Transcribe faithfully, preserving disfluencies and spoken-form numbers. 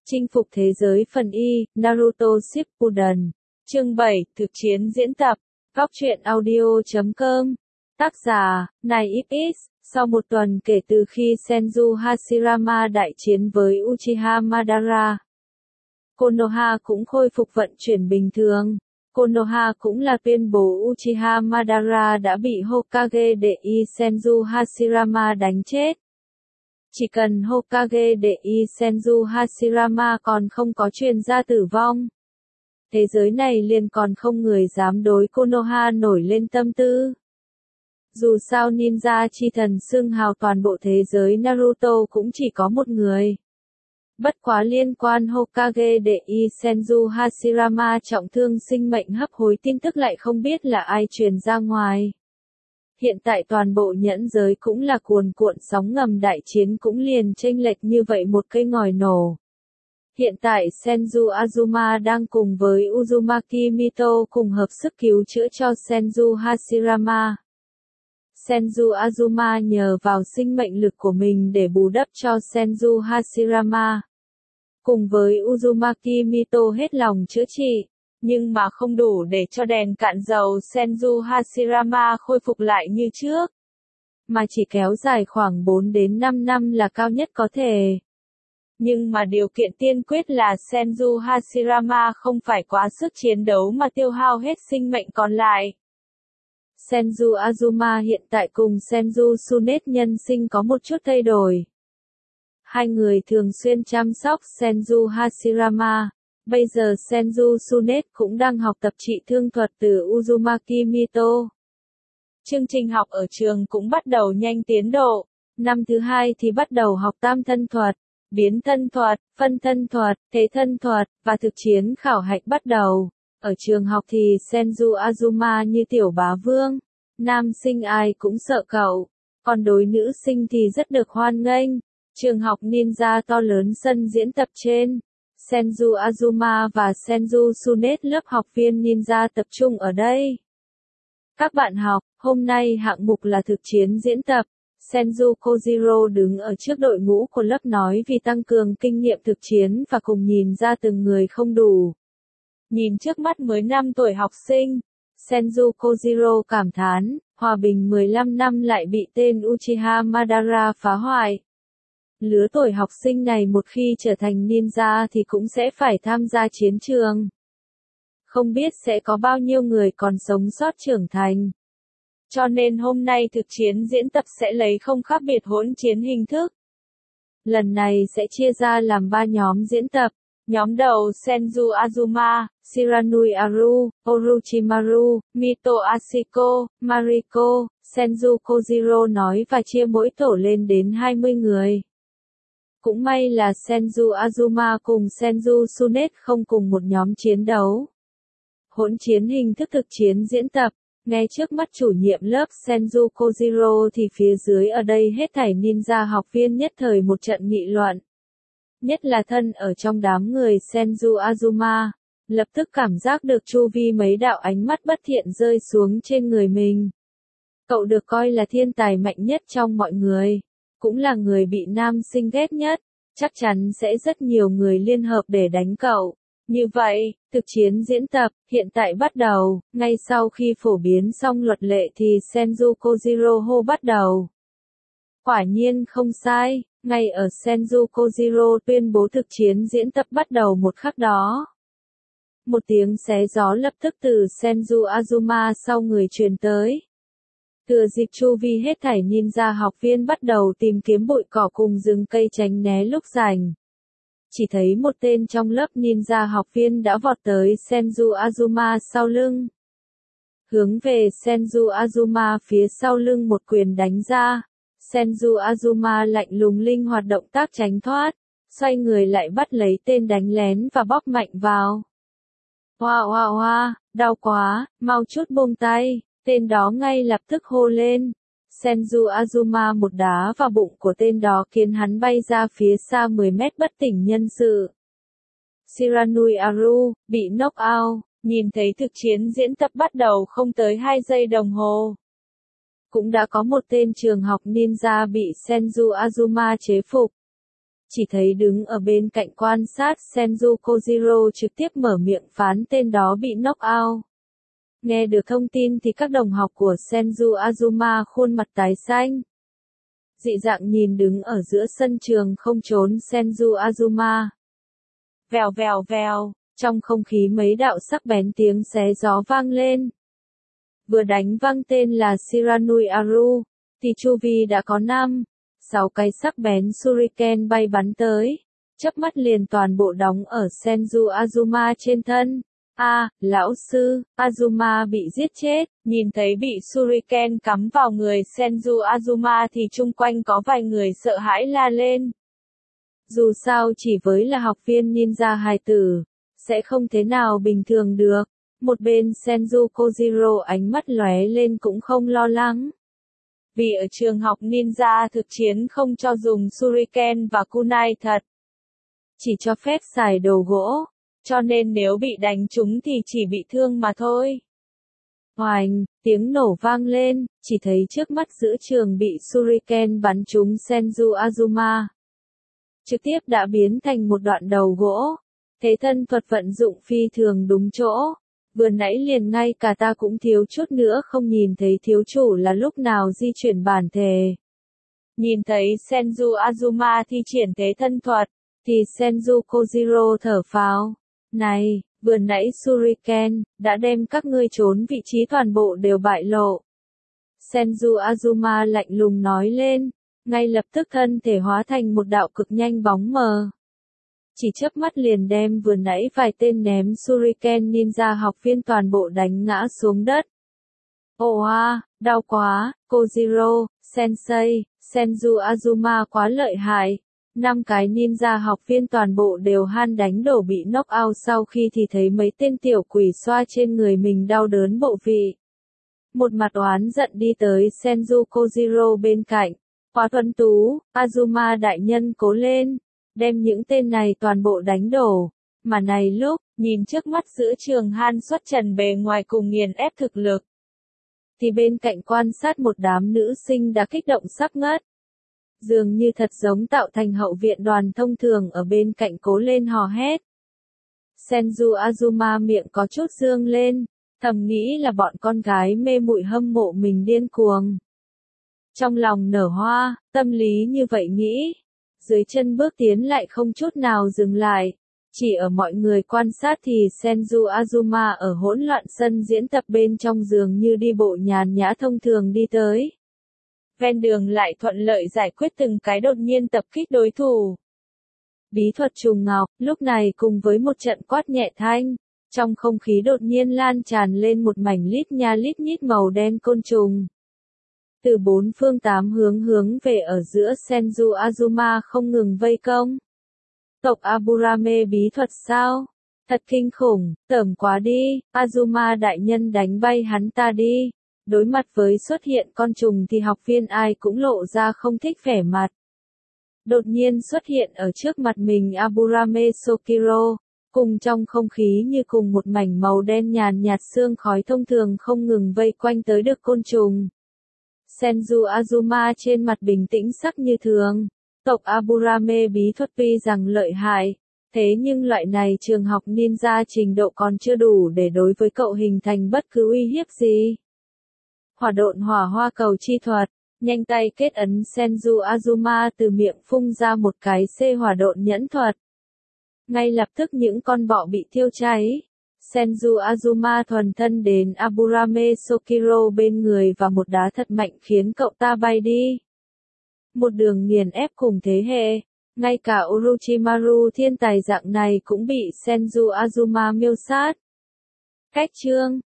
Chinh phục thế giới phần Y, Naruto Shippuden. Chương bảy, thực chiến diễn tập. Góc truyện audio chấm com. Tác giả, Naipis. Sau một tuần kể từ khi Senju Hashirama đại chiến với Uchiha Madara, Konoha cũng khôi phục vận chuyển bình thường. Konoha cũng là tuyên bố Uchiha Madara đã bị Hokage đệ y Senju Hashirama đánh chết. Chỉ cần Hokage đệ y Senju Hashirama còn không có truyền ra tử vong, thế giới này liền còn không người dám đối Konoha nổi lên tâm tư. Dù sao ninja chi thần xưng hào toàn bộ thế giới Naruto cũng chỉ có một người. Bất quá liên quan Hokage đệ y Senju Hashirama trọng thương sinh mệnh hấp hối tin tức lại không biết là ai truyền ra ngoài. Hiện tại toàn bộ nhẫn giới cũng là cuồn cuộn sóng ngầm, đại chiến cũng liền chênh lệch như vậy một cây ngòi nổ. Hiện tại Senju Azuma đang cùng với Uzumaki Mito cùng hợp sức cứu chữa cho Senju Hashirama. Senju Azuma nhờ vào sinh mệnh lực của mình để bù đắp cho Senju Hashirama. Cùng với Uzumaki Mito hết lòng chữa trị, nhưng mà không đủ để cho đèn cạn dầu Senju Hashirama khôi phục lại như trước, mà chỉ kéo dài khoảng bốn đến năm năm là cao nhất có thể. Nhưng mà điều kiện tiên quyết là Senju Hashirama không phải quá sức chiến đấu mà tiêu hao hết sinh mệnh còn lại. Senju Azuma hiện tại cùng Senju Tsunade nhân sinh có một chút thay đổi. Hai người thường xuyên chăm sóc Senju Hashirama. Bây giờ Senju Tsunade cũng đang học tập trị thương thuật từ Uzumaki Mito. Chương trình học ở trường cũng bắt đầu nhanh tiến độ. Năm thứ hai thì bắt đầu học tam thân thuật, biến thân thuật, phân thân thuật, thế thân thuật, và thực chiến khảo hạch bắt đầu. Ở trường học thì Senju Azuma như tiểu bá vương. Nam sinh ai cũng sợ cậu. Còn đối nữ sinh thì rất được hoan nghênh. Trường học ninja to lớn sân diễn tập trên. Senju Azuma và Senju Tsunade lớp học viên ninja tập trung ở đây. Các bạn học, hôm nay hạng mục là thực chiến diễn tập. Senju Kojiro đứng ở trước đội ngũ của lớp nói vì tăng cường kinh nghiệm thực chiến và cùng nhìn ra từng người không đủ. Nhìn trước mắt mới năm tuổi học sinh, Senju Kojiro cảm thán, hòa bình mười lăm năm lại bị tên Uchiha Madara phá hoại. Lứa tuổi học sinh này một khi trở thành ninja thì cũng sẽ phải tham gia chiến trường. Không biết sẽ có bao nhiêu người còn sống sót trưởng thành. Cho nên hôm nay thực chiến diễn tập sẽ lấy không khác biệt hỗn chiến hình thức. Lần này sẽ chia ra làm ba nhóm diễn tập. Nhóm đầu Senju Azuma, Shiranui Aru, Orochimaru, Mito Ashiko, Mariko, Senju Kojiro nói và chia mỗi tổ lên đến hai mươi người. Cũng may là Senju Azuma cùng Senju Tsunade không cùng một nhóm chiến đấu. Hỗn chiến hình thức thực chiến diễn tập, ngay trước mắt chủ nhiệm lớp Senju Kojiro thì phía dưới ở đây hết thảy ninja học viên nhất thời một trận nghị luận. Nhất là thân ở trong đám người Senju Azuma, lập tức cảm giác được chu vi mấy đạo ánh mắt bất thiện rơi xuống trên người mình. Cậu được coi là thiên tài mạnh nhất trong mọi người, cũng là người bị nam sinh ghét nhất, chắc chắn sẽ rất nhiều người liên hợp để đánh cậu. Như vậy, thực chiến diễn tập hiện tại bắt đầu. Ngay sau khi phổ biến xong luật lệ thì Senju Kojiro hô bắt đầu. Quả nhiên không sai, ngay ở Senju Kojiro tuyên bố thực chiến diễn tập bắt đầu một khắc đó, một tiếng xé gió lập tức từ Senju Azuma sau người truyền tới. Thừa dịp chu vi hết thảy ninja học viên bắt đầu tìm kiếm bụi cỏ cùng rừng cây tránh né lúc rảnh. Chỉ thấy một tên trong lớp ninja học viên đã vọt tới Senju Azuma sau lưng. Hướng về Senju Azuma phía sau lưng một quyền đánh ra. Senju Azuma lạnh lùng linh hoạt động tác tránh thoát, xoay người lại bắt lấy tên đánh lén và bóp mạnh vào. Hoa hoa hoa, đau quá, mau chút buông tay, tên đó ngay lập tức hô lên. Senju Azuma một đá vào bụng của tên đó khiến hắn bay ra phía xa mười mét bất tỉnh nhân sự. Shiranui Aru, bị knock out, nhìn thấy thực chiến diễn tập bắt đầu không tới hai giây đồng hồ. Cũng đã có một tên trường học ninja bị Senju Azuma chế phục. chỉ thấy đứng ở bên cạnh quan sát Senju Kojiro trực tiếp mở miệng phán tên đó bị knock out. Nghe được thông tin thì các đồng học của Senju Azuma khuôn mặt tái xanh. Dị dạng nhìn đứng ở giữa sân trường không trốn Senju Azuma. Vèo vèo vèo, trong không khí mấy đạo sắc bén tiếng xé gió vang lên. Vừa đánh văng tên là Shiranui Aru, thì chu vi đã có năm, sáu cái sắc bén shuriken bay bắn tới, chớp mắt liền toàn bộ đóng ở Senju Azuma trên thân. A, à, lão sư, Azuma bị giết chết, nhìn thấy bị shuriken cắm vào người Senju Azuma thì chung quanh có vài người sợ hãi la lên. Dù sao chỉ với là học viên ninja hài tử, sẽ không thế nào bình thường được. Một bên Senju Kojiro ánh mắt lóe lên cũng không lo lắng. Vì ở trường học ninja thực chiến không cho dùng shuriken và kunai thật. Chỉ cho phép xài đồ gỗ, cho nên nếu bị đánh trúng thì chỉ bị thương mà thôi. Oành, tiếng nổ vang lên, chỉ thấy trước mắt giữa trường bị shuriken bắn trúng Senju Azuma. Trực tiếp đã biến thành một đoạn đầu gỗ. Thế thân thuật vận dụng phi thường đúng chỗ. Vừa nãy liền ngay cả ta cũng thiếu chút nữa không nhìn thấy thiếu chủ là lúc nào di chuyển bản thể. Nhìn thấy Senju Azuma thi triển thế thân thuật, thì Senju Kojiro thở phào. Này, vừa nãy shuriken, đã đem các ngươi trốn vị trí toàn bộ đều bại lộ. Senju Azuma lạnh lùng nói lên, ngay lập tức thân thể hóa thành một đạo cực nhanh bóng mờ. Chỉ chớp mắt liền đem vừa nãy vài tên ném shuriken ninja học viên toàn bộ đánh ngã xuống đất. Ồ a, đau quá, Kojiro, Sensei, Senju Azuma quá lợi hại. Năm cái ninja học viên toàn bộ đều han đánh đổ bị knock out sau khi thì thấy mấy tên tiểu quỷ xoa trên người mình đau đớn bộ vị. Một mặt oán giận đi tới Senju Kojiro bên cạnh. Quá tuấn tú, Azuma đại nhân cố lên. Đem những tên này toàn bộ đánh đổ. Mà này lúc, nhìn trước mắt giữa trường han xuất trần bề ngoài cùng nghiền ép thực lực. Thì bên cạnh quan sát một đám nữ sinh đã kích động sắp ngất. Dường như thật giống tạo thành hậu viện đoàn thông thường ở bên cạnh cố lên hò hét. Senju Azuma miệng có chút dương lên, thầm nghĩ là bọn con gái mê muội hâm mộ mình điên cuồng. Trong lòng nở hoa, tâm lý như vậy nghĩ. Dưới chân bước tiến lại không chút nào dừng lại. Chỉ ở mọi người quan sát thì Senju Azuma ở hỗn loạn sân diễn tập bên trong dường như đi bộ nhàn nhã thông thường đi tới. Ven đường lại thuận lợi giải quyết từng cái đột nhiên tập kích đối thủ. Bí thuật trùng ngọc, lúc này cùng với một trận quát nhẹ thanh, trong không khí đột nhiên lan tràn lên một mảnh lít nha lít nhít màu đen côn trùng. Từ bốn phương tám hướng hướng về ở giữa Senju Azuma không ngừng vây công. Tộc Aburame bí thuật sao? Thật kinh khủng, tởm quá đi, Azuma đại nhân đánh bay hắn ta đi. Đối mặt với xuất hiện con trùng thì học viên ai cũng lộ ra không thích vẻ mặt. Đột nhiên xuất hiện ở trước mặt mình Aburame Sokiro, cùng trong không khí như cùng một mảnh màu đen nhàn nhạt sương khói thông thường không ngừng vây quanh tới được côn trùng. Senju Azuma trên mặt bình tĩnh sắc như thường. Tộc Aburame bí thuật tuy rằng lợi hại, thế nhưng loại này trường học ninja trình độ còn chưa đủ để đối với cậu hình thành bất cứ uy hiếp gì. Hỏa độn hỏa hoa cầu chi thuật, nhanh tay kết ấn Senju Azuma từ miệng phun ra một cái xê hỏa độn nhẫn thuật. Ngay lập tức những con bọ bị thiêu cháy. Senju Azuma thuần thân đến Aburame Sokiro bên người và một đá thật mạnh khiến cậu ta bay đi. Một đường nghiền ép cùng thế hệ, ngay cả Orochimaru thiên tài dạng này cũng bị Senju Azuma miêu sát. Cách chương